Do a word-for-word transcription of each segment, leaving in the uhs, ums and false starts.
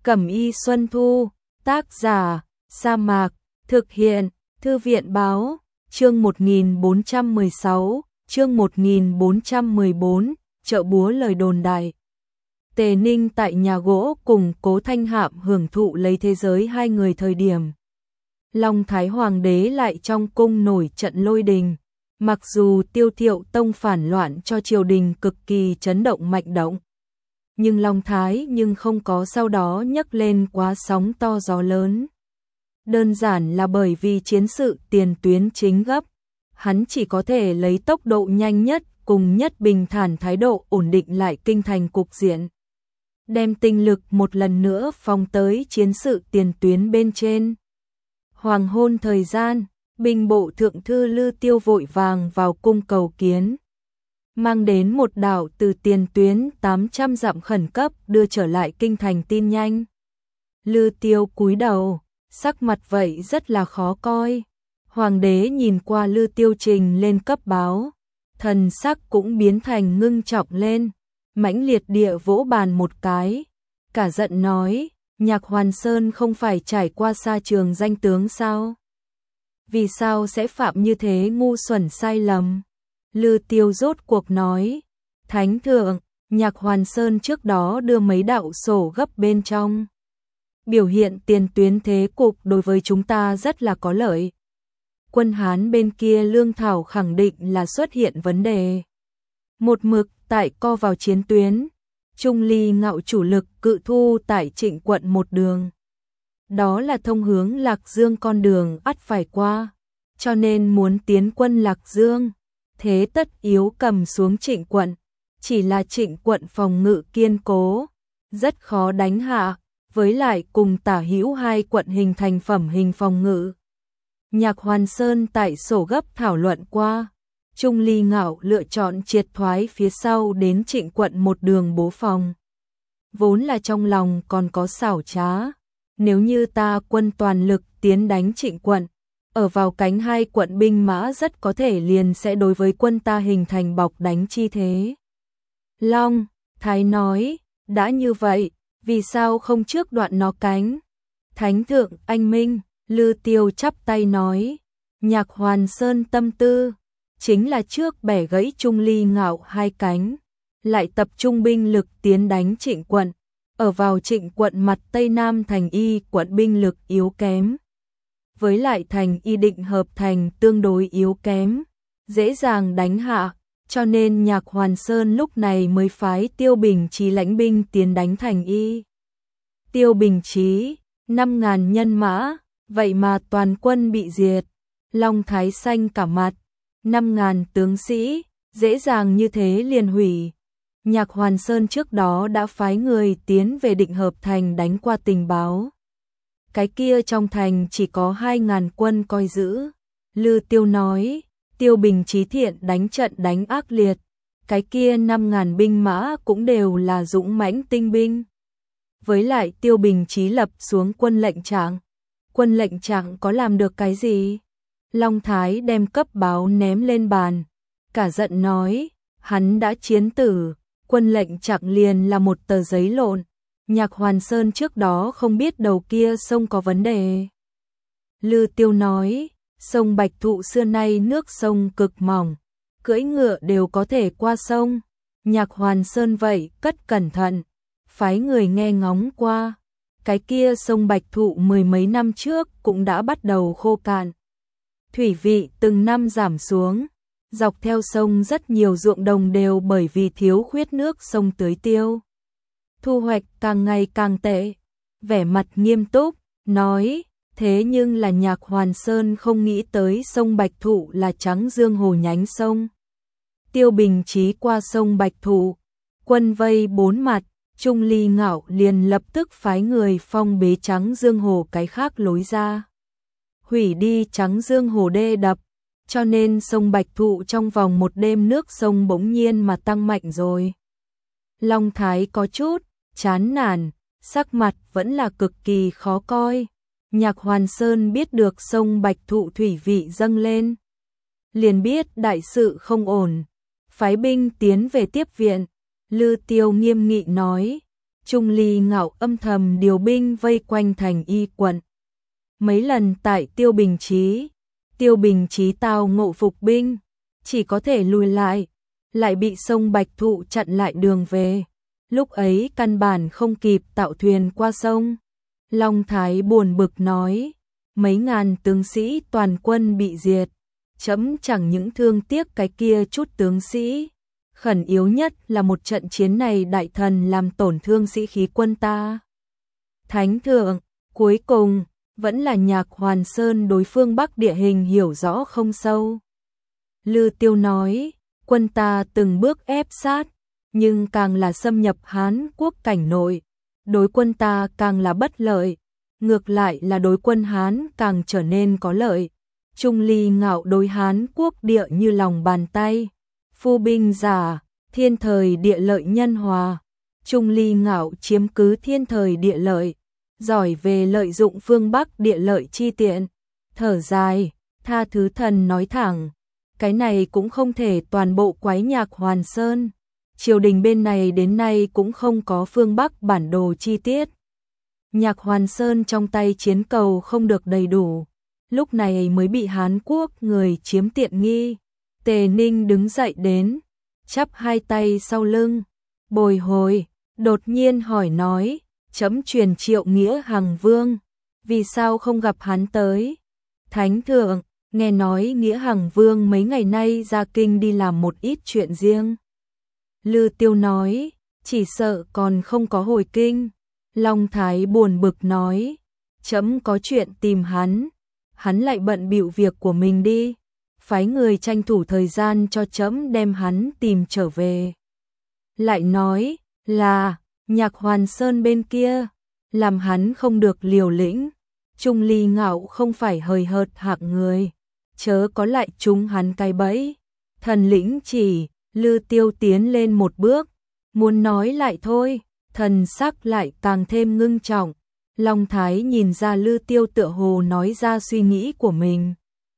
Cẩm y Xuân Thu, tác giả, Sa Mạc, thực hiện, Thư viện Báo, chương một nghìn bốn trăm mười sáu, chương một nghìn bốn trăm mười bốn, chợ búa lời đồn đại. Tề Ninh tại nhà gỗ cùng Cố Thanh Hạm hưởng thụ lấy thế giới hai người thời điểm. Long Thái Hoàng đế lại trong cung nổi trận lôi đình, mặc dù Tiêu Thiệu Tông phản loạn cho triều đình cực kỳ chấn động mạnh động. Nhưng Long Thái nhưng không có sau đó nhấc lên quá sóng to gió lớn. Đơn giản là bởi vì chiến sự tiền tuyến chính gấp, hắn chỉ có thể lấy tốc độ nhanh nhất cùng nhất bình thản thái độ ổn định lại kinh thành cục diện. Đem tinh lực một lần nữa phóng tới chiến sự tiền tuyến bên trên. Hoàng hôn thời gian, binh bộ thượng thư Lư Tiêu vội vàng vào cung cầu kiến. Mang đến một đạo từ tiền tuyến tám trăm dặm khẩn cấp đưa trở lại kinh thành tin nhanh. Lư Tiêu cúi đầu, sắc mặt vậy rất là khó coi. Hoàng đế nhìn qua Lư Tiêu trình lên cấp báo, thần sắc cũng biến thành ngưng trọng lên, mãnh liệt địa vỗ bàn một cái, cả giận nói, Nhạc Hoàn Sơn không phải trải qua xa trường danh tướng sao? Vì sao sẽ phạm như thế ngu xuẩn sai lầm? Lư Tiêu rốt cuộc nói, Thánh thượng, Nhạc Hoàn Sơn trước đó đưa mấy đạo sổ gấp bên trong. Biểu hiện tiền tuyến thế cục đối với chúng ta rất là có lợi. Quân Hán bên kia lương thảo khẳng định là xuất hiện vấn đề. Một mực tại co vào chiến tuyến, Trung Ly Ngạo chủ lực cự thu tại Trịnh quận một đường. Đó là thông hướng Lạc Dương con đường ắt phải qua, cho nên muốn tiến quân Lạc Dương, thế tất yếu cầm xuống Trịnh quận, chỉ là Trịnh quận phòng ngự kiên cố, rất khó đánh hạ, với lại cùng tả hữu hai quận hình thành phẩm hình phòng ngự. Nhạc Hoàn Sơn tại sổ gấp thảo luận qua, Trung Ly Ngạo lựa chọn triệt thoái phía sau đến Trịnh quận một đường bố phòng. Vốn là trong lòng còn có xảo trá, nếu như ta quân toàn lực tiến đánh Trịnh quận, ở vào cánh hai quận binh mã rất có thể liền sẽ đối với quân ta hình thành bọc đánh chi thế. Long Thái nói, đã như vậy, vì sao không trước đoạn nó cánh? Thánh thượng anh minh, Lư Tiêu chắp tay nói, Nhạc Hoàn Sơn tâm tư, chính là trước bẻ gãy Trung Ly Ngạo hai cánh, lại tập trung binh lực tiến đánh Trịnh quận, ở vào Trịnh quận mặt Tây Nam thành y quận binh lực yếu kém. Với lại thành y định hợp thành tương đối yếu kém, dễ dàng đánh hạ, cho nên Nhạc Hoàn Sơn lúc này mới phái Tiêu Bình Chí lãnh binh tiến đánh thành y. Tiêu Bình Chí, năm ngàn nhân mã, vậy mà toàn quân bị diệt, Long Thái xanh cả mặt, năm ngàn tướng sĩ, dễ dàng như thế liền hủy. Nhạc Hoàn Sơn trước đó đã phái người tiến về định hợp thành đánh qua tình báo. Cái kia trong thành chỉ có hai ngàn quân coi giữ. Lư Tiêu nói, Tiêu Bình Chí thiện đánh trận đánh ác liệt, cái kia năm ngàn binh mã cũng đều là dũng mãnh tinh binh. Với lại Tiêu Bình Chí lập xuống quân lệnh trạng, quân lệnh trạng có làm được cái gì? Long Thái đem cấp báo ném lên bàn, cả giận nói, hắn đã chiến tử, quân lệnh trạng liền là một tờ giấy lộn. Nhạc Hoàn Sơn trước đó không biết đầu kia sông có vấn đề. Lư Tiêu nói, sông Bạch Thụ xưa nay nước sông cực mỏng, cưỡi ngựa đều có thể qua sông. Nhạc Hoàn Sơn vậy cất cẩn thận, phái người nghe ngóng qua, cái kia sông Bạch Thụ mười mấy năm trước cũng đã bắt đầu khô cạn. Thủy vị từng năm giảm xuống, dọc theo sông rất nhiều ruộng đồng đều bởi vì thiếu khuyết nước sông tưới tiêu. Thu hoạch càng ngày càng tệ, vẻ mặt nghiêm túc, nói, thế nhưng là Nhạc Hoàn Sơn không nghĩ tới sông Bạch Thụ là Trắng Dương Hồ nhánh sông. Tiêu Bình Chí qua sông Bạch Thụ, quân vây bốn mặt, Trung Ly Ngạo liền lập tức phái người phong bế Trắng Dương Hồ cái khác lối ra. Hủy đi Trắng Dương Hồ đê đập, cho nên sông Bạch Thụ trong vòng một đêm nước sông bỗng nhiên mà tăng mạnh rồi. Long Thái có chút chán nản, sắc mặt vẫn là cực kỳ khó coi. Nhạc Hoàn Sơn biết được sông Bạch Thụ thủy vị dâng lên, liền biết đại sự không ổn, phái binh tiến về tiếp viện. Lư Tiêu nghiêm nghị nói, Trung Ly Ngạo âm thầm điều binh vây quanh thành Y quận. Mấy lần tại Tiêu Bình Chí, Tiêu Bình Chí tao ngộ phục binh, chỉ có thể lùi lại, lại bị sông Bạch Thụ chặn lại đường về. Lúc ấy căn bản không kịp tạo thuyền qua sông. Long Thái buồn bực nói, mấy ngàn tướng sĩ toàn quân bị diệt, chấm chẳng những thương tiếc cái kia chút tướng sĩ, khẩn yếu nhất là một trận chiến này đại thần làm tổn thương sĩ khí quân ta. Thánh thượng, cuối cùng vẫn là Nhạc Hoàn Sơn đối phương Bắc địa hình hiểu rõ không sâu. Lư Tiêu nói, quân ta từng bước ép sát, nhưng càng là xâm nhập Hán quốc cảnh nội, đối quân ta càng là bất lợi, ngược lại là đối quân Hán càng trở nên có lợi. Trung Ly Ngạo đối Hán quốc địa như lòng bàn tay, phu binh giả, thiên thời địa lợi nhân hòa. Trung Ly Ngạo chiếm cứ thiên thời địa lợi, giỏi về lợi dụng phương Bắc địa lợi chi tiện. Thở dài, tha thứ thần nói thẳng, cái này cũng không thể toàn bộ quái Nhạc Hoàn Sơn. Triều đình bên này đến nay cũng không có phương Bắc bản đồ chi tiết. Nhạc Hoàn Sơn trong tay chiến cầu không được đầy đủ, lúc này mới bị Hán quốc người chiếm tiện nghi. Tề Ninh đứng dậy đến, chắp hai tay sau lưng, bồi hồi, đột nhiên hỏi nói, chấm truyền Triệu Nghĩa Hằng Vương, vì sao không gặp hắn tới? Thánh thượng, nghe nói Nghĩa Hằng Vương mấy ngày nay ra kinh đi làm một ít chuyện riêng. Lư Tiêu nói, chỉ sợ còn không có hồi kinh. Long Thái buồn bực nói, chấm có chuyện tìm hắn, hắn lại bận bịu việc của mình đi, phái người tranh thủ thời gian cho chấm đem hắn tìm trở về. Lại nói là Nhạc Hoàn Sơn bên kia, làm hắn không được liều lĩnh. Trung Ly Ngạo không phải hời hợt hạng người, chớ có lại trúng hắn cái bẫy. Thần lĩnh chỉ, Lư Tiêu tiến lên một bước, muốn nói lại thôi, thần sắc lại càng thêm ngưng trọng. Long Thái nhìn ra Lư Tiêu tựa hồ nói ra suy nghĩ của mình.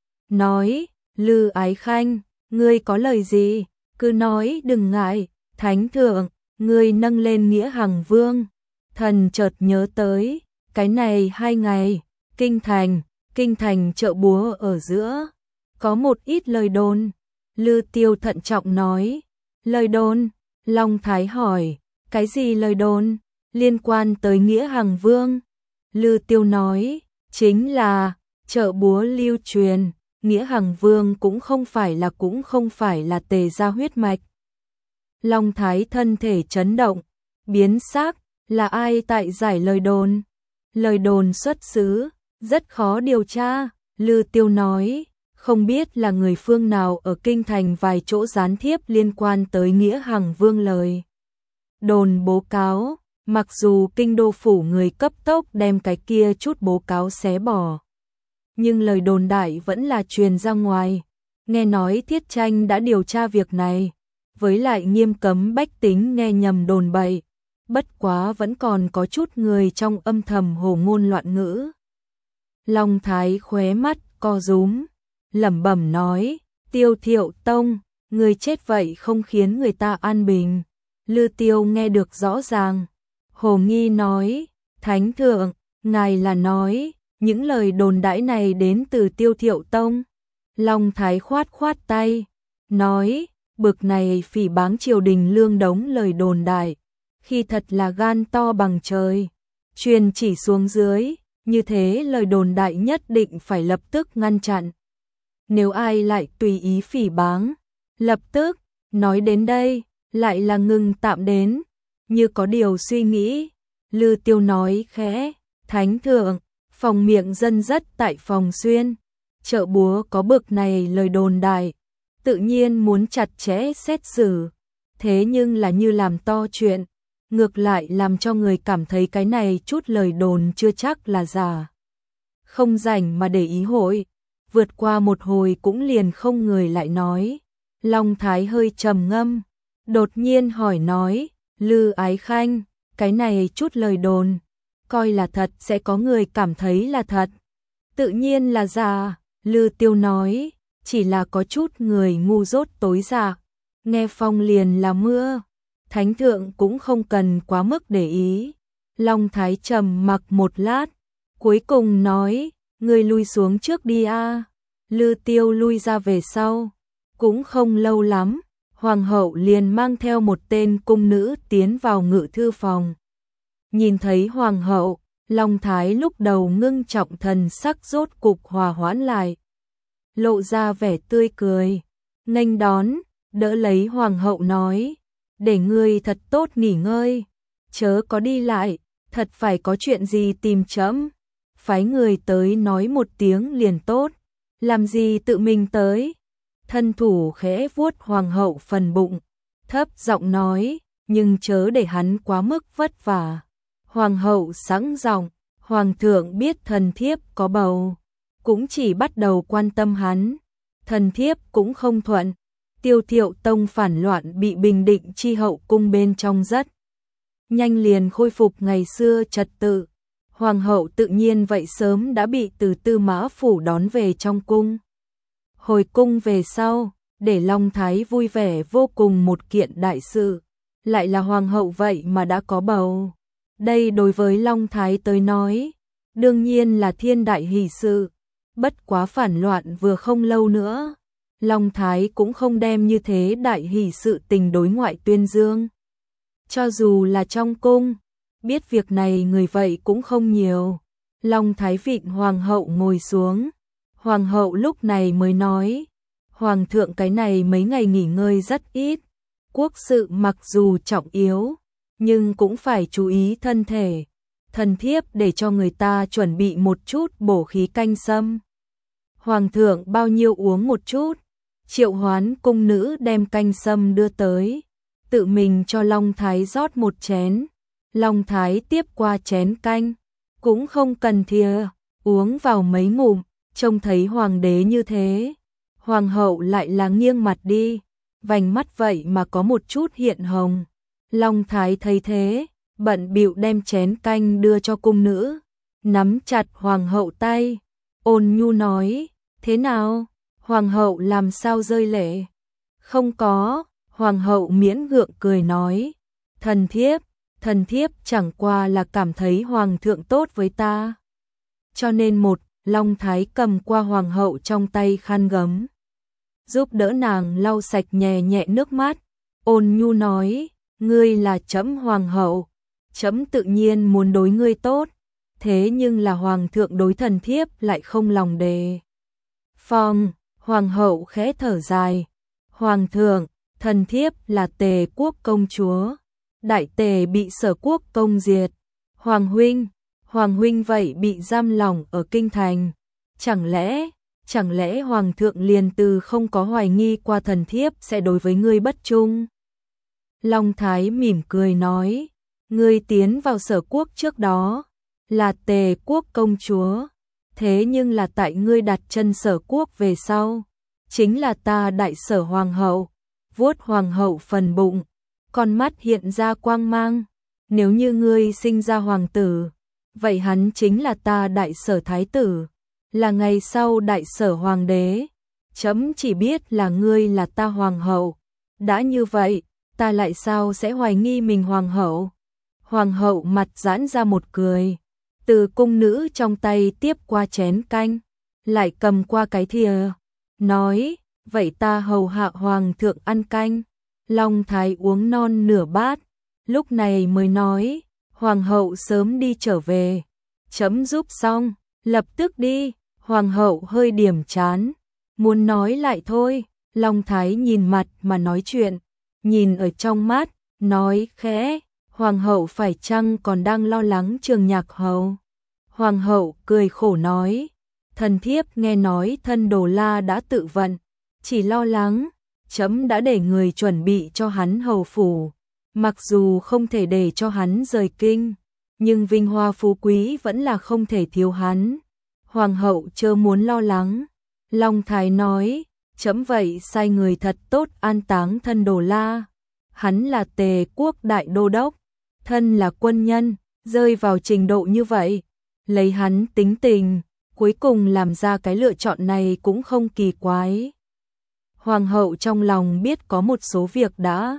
Nói, Lư Ái Khanh, ngươi có lời gì, cứ nói đừng ngại. Thánh thượng, ngươi nâng lên Nghĩa Hằng Vương. Thần chợt nhớ tới, cái này hai ngày, kinh thành, kinh thành chợ búa ở giữa, có một ít lời đồn. Lư Tiêu thận trọng nói, lời đồn. Long Thái hỏi, cái gì lời đồn, liên quan tới Nghĩa Hằng Vương? Lư Tiêu nói, chính là chợ búa lưu truyền, Nghĩa Hằng Vương cũng không phải là cũng không phải là Tề gia huyết mạch. Long Thái thân thể chấn động, biến sắc, là ai tại giải lời đồn? Lời đồn xuất xứ, rất khó điều tra. Lư Tiêu nói, không biết là người phương nào ở kinh thành vài chỗ gián thiếp liên quan tới Nghĩa Hằng Vương lời đồn bố cáo, mặc dù kinh đô phủ người cấp tốc đem cái kia chút bố cáo xé bỏ, nhưng lời đồn đại vẫn là truyền ra ngoài. Nghe nói Thiết Tranh đã điều tra việc này, với lại nghiêm cấm bách tính nghe nhầm đồn bậy, bất quá vẫn còn có chút người trong âm thầm hồ ngôn loạn ngữ. Long Thái khóe mắt co rúm, lẩm bẩm nói, Tiêu Thiệu Tông, người chết vậy không khiến người ta an bình. Lư Tiêu nghe được rõ ràng, hồ nghi nói, Thánh thượng, ngài là nói, những lời đồn đãi này đến từ Tiêu Thiệu Tông. Long Thái khoát khoát tay, nói, bực này phỉ báng triều đình lương đống lời đồn đại, khi thật là gan to bằng trời, truyền chỉ xuống dưới, như thế lời đồn đại nhất định phải lập tức ngăn chặn. Nếu ai lại tùy ý phỉ báng, lập tức, nói đến đây, lại là ngừng tạm đến, như có điều suy nghĩ. Lư Tiêu nói khẽ, Thánh thượng, phòng miệng dân rất tại phòng xuyên, chợ búa có bực này lời đồn đại, tự nhiên muốn chặt chẽ xét xử, thế nhưng là như làm to chuyện, ngược lại làm cho người cảm thấy cái này chút lời đồn chưa chắc là giả. Không rảnh mà để ý hội, vượt qua một hồi cũng liền không người lại nói. Long Thái hơi trầm ngâm, đột nhiên hỏi nói, Lư Ái Khanh, cái này chút lời đồn, coi là thật sẽ có người cảm thấy là thật, tự nhiên là giả. Lư Tiêu nói, chỉ là có chút người ngu dốt tối giả, nghe phong liền là mưa, thánh thượng cũng không cần quá mức để ý. Long Thái trầm mặc một lát, cuối cùng nói, ngươi lui xuống trước đi a. Lư Tiêu lui ra về sau, cũng không lâu lắm, hoàng hậu liền mang theo một tên cung nữ tiến vào ngự thư phòng. Nhìn thấy hoàng hậu, Long Thái lúc đầu ngưng trọng thần sắc rốt cục hòa hoãn lại, lộ ra vẻ tươi cười, nghênh đón, đỡ lấy hoàng hậu nói, để ngươi thật tốt nghỉ ngơi, chớ có đi lại, thật phải có chuyện gì tìm trẫm, phái người tới nói một tiếng liền tốt, làm gì tự mình tới. Thân thủ khẽ vuốt hoàng hậu phần bụng, thấp giọng nói, nhưng chớ để hắn quá mức vất vả. Hoàng hậu sẵn giọng, hoàng thượng biết thần thiếp có bầu, cũng chỉ bắt đầu quan tâm hắn, thần thiếp cũng không thuận. Tiêu Thiệu Tông phản loạn bị bình định chi hậu cung bên trong rất nhanh liền khôi phục ngày xưa trật tự. Hoàng hậu tự nhiên vậy sớm đã bị từ Tư Mã Phủ đón về trong cung. Hồi cung về sau, để Long Thái vui vẻ vô cùng một kiện đại sự, lại là hoàng hậu vậy mà đã có bầu. Đây đối với Long Thái tới nói, đương nhiên là thiên đại hỷ sự, bất quá phản loạn vừa không lâu nữa. Long Thái cũng không đem như thế đại hỷ sự tình đối ngoại tuyên dương. Cho dù là trong cung, biết việc này người vậy cũng không nhiều. Long Thái vịn hoàng hậu ngồi xuống. Hoàng hậu lúc này mới nói, hoàng thượng cái này mấy ngày nghỉ ngơi rất ít. Quốc sự mặc dù trọng yếu, nhưng cũng phải chú ý thân thể. Thần thiếp để cho người ta chuẩn bị một chút bổ khí canh sâm. Hoàng thượng bao nhiêu uống một chút. Triệu hoán cung nữ đem canh sâm đưa tới, tự mình cho Long Thái rót một chén. Long Thái tiếp qua chén canh, cũng không cần thìa, uống vào mấy ngụm, trông thấy hoàng đế như thế. Hoàng hậu lại là nghiêng mặt đi, vành mắt vậy mà có một chút hiện hồng. Long Thái thấy thế, bận bịu đem chén canh đưa cho cung nữ, nắm chặt hoàng hậu tay, ôn nhu nói, thế nào? Hoàng hậu làm sao rơi lệ? Không có, hoàng hậu miễn gượng cười nói, thần thiếp, thần thiếp chẳng qua là cảm thấy hoàng thượng tốt với ta. Cho nên một, Long Thái cầm qua hoàng hậu trong tay khăn gấm, giúp đỡ nàng lau sạch nhẹ nhẹ nước mắt, ôn nhu nói, ngươi là trẫm hoàng hậu, trẫm tự nhiên muốn đối ngươi tốt, thế nhưng là hoàng thượng đối thần thiếp lại không lòng đề phòng. Hoàng hậu khẽ thở dài, hoàng thượng, thần thiếp là Tề quốc công chúa, đại Tề bị Sở quốc công diệt, hoàng huynh, hoàng huynh vậy bị giam lỏng ở kinh thành, chẳng lẽ, chẳng lẽ hoàng thượng liền từ không có hoài nghi qua thần thiếp sẽ đối với ngươi bất trung? Long Thái mỉm cười nói, ngươi tiến vào Sở quốc trước đó, là Tề quốc công chúa. Thế nhưng là tại ngươi đặt chân Sở quốc về sau, chính là ta đại Sở hoàng hậu. Vuốt hoàng hậu phần bụng, con mắt hiện ra quang mang, nếu như ngươi sinh ra hoàng tử, vậy hắn chính là ta đại Sở thái tử, là ngày sau đại Sở hoàng đế. Chấm chỉ biết là ngươi là ta hoàng hậu, đã như vậy, ta lại sao sẽ hoài nghi mình hoàng hậu? Hoàng hậu mặt giãn ra một cười, từ cung nữ trong tay tiếp qua chén canh, lại cầm qua cái thìa, nói, vậy ta hầu hạ hoàng thượng ăn canh. Long Thái uống non nửa bát, lúc này mới nói, hoàng hậu sớm đi trở về, chấm giúp xong, lập tức đi. Hoàng hậu hơi điểm chán, muốn nói lại thôi. Long Thái nhìn mặt mà nói chuyện, nhìn ở trong mắt, nói khẽ, hoàng hậu phải chăng còn đang lo lắng Trường Nhạc hầu? Hoàng hậu cười khổ nói, thần thiếp nghe nói thân Đồ La đã tự vận, chỉ lo lắng, chấm đã để người chuẩn bị cho hắn hầu phủ, mặc dù không thể để cho hắn rời kinh, nhưng vinh hoa phú quý vẫn là không thể thiếu hắn. Hoàng hậu chớ muốn lo lắng. Long Thái nói, chấm vậy sai người thật tốt an táng thân Đồ La. Hắn là Tề quốc đại đô đốc, thân là quân nhân, rơi vào trình độ như vậy, lấy hắn tính tình, cuối cùng làm ra cái lựa chọn này cũng không kỳ quái. Hoàng hậu trong lòng biết có một số việc đã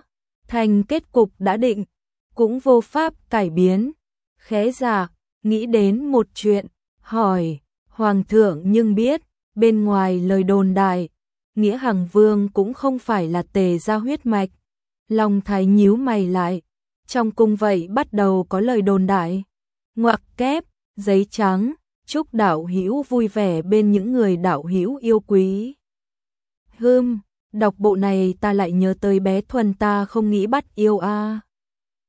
thành kết cục đã định, cũng vô pháp cải biến. Khẽ dạ, nghĩ đến một chuyện, hỏi, Hoàng thượng nhưng biết, bên ngoài lời đồn đại, Nghĩa Hằng Vương cũng không phải là Tề gia huyết mạch. Long Thái nhíu mày lại, trong cung vậy bắt đầu có lời đồn đại. Ngoặc kép, giấy trắng, chúc đạo hữu vui vẻ bên những người đạo hữu yêu quý. Hưm, đọc bộ này ta lại nhớ tới bé Thuần ta không nghĩ bắt yêu a. À.